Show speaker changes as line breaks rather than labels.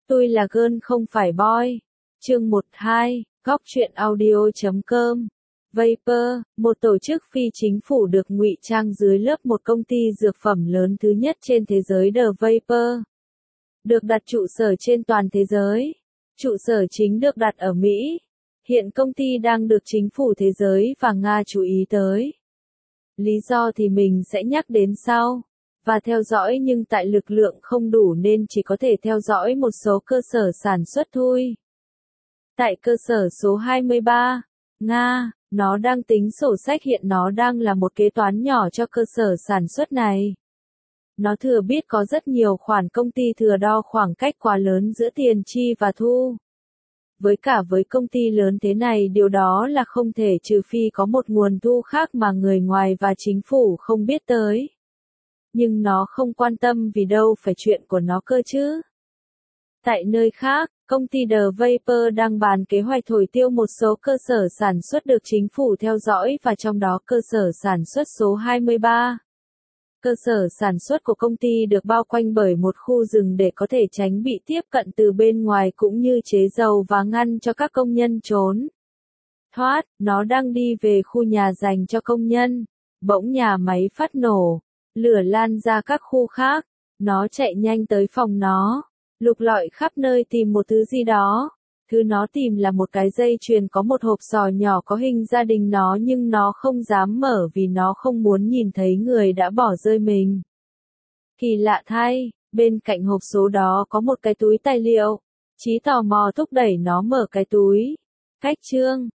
Tôi là girl không phải boy. Chương 12, góc truyện audio.com. Vapor, một tổ chức phi chính phủ được ngụy trang dưới lớp một công ty dược phẩm lớn thứ nhất trên thế giới The Vapor. Được đặt trụ sở trên toàn thế giới. Trụ sở chính được đặt ở Mỹ. Hiện công ty đang được chính phủ thế giới và Nga chú ý tới. Lý do thì mình sẽ nhắc đến sau. Và theo dõi nhưng tại lực lượng không đủ nên chỉ có thể theo dõi một số cơ sở sản xuất thôi. Tại cơ sở số 23, Nga, nó đang tính sổ sách hiện nó đang là một kế toán nhỏ cho cơ sở sản xuất này. Nó thừa biết có rất nhiều khoản công ty thừa đo khoảng cách quá lớn giữa tiền chi và thu. Với công ty lớn thế này điều đó là không thể trừ phi có một nguồn thu khác mà người ngoài và chính phủ không biết tới. Nhưng nó không quan tâm vì đâu phải chuyện của nó cơ chứ. Tại nơi khác, công ty The Vapor đang bàn kế hoạch thổi tiêu một số cơ sở sản xuất được chính phủ theo dõi và trong đó cơ sở sản xuất số 23. Cơ sở sản xuất của công ty được bao quanh bởi một khu rừng để có thể tránh bị tiếp cận từ bên ngoài cũng như chế dầu và ngăn cho các công nhân trốn thoát. Nó đang đi về khu nhà dành cho công nhân. Bỗng nhà máy phát nổ. Lửa lan ra các khu khác. Nó chạy nhanh tới phòng nó. Lục lọi khắp nơi tìm một thứ gì đó. Thứ nó tìm là một cái dây chuyền có một hộp sò nhỏ có hình gia đình nó nhưng nó không dám mở vì nó không muốn nhìn thấy người đã bỏ rơi mình. Kỳ lạ thay, bên cạnh hộp số đó có một cái túi tài liệu. Trí tò mò thúc đẩy nó mở cái túi. Cách chương,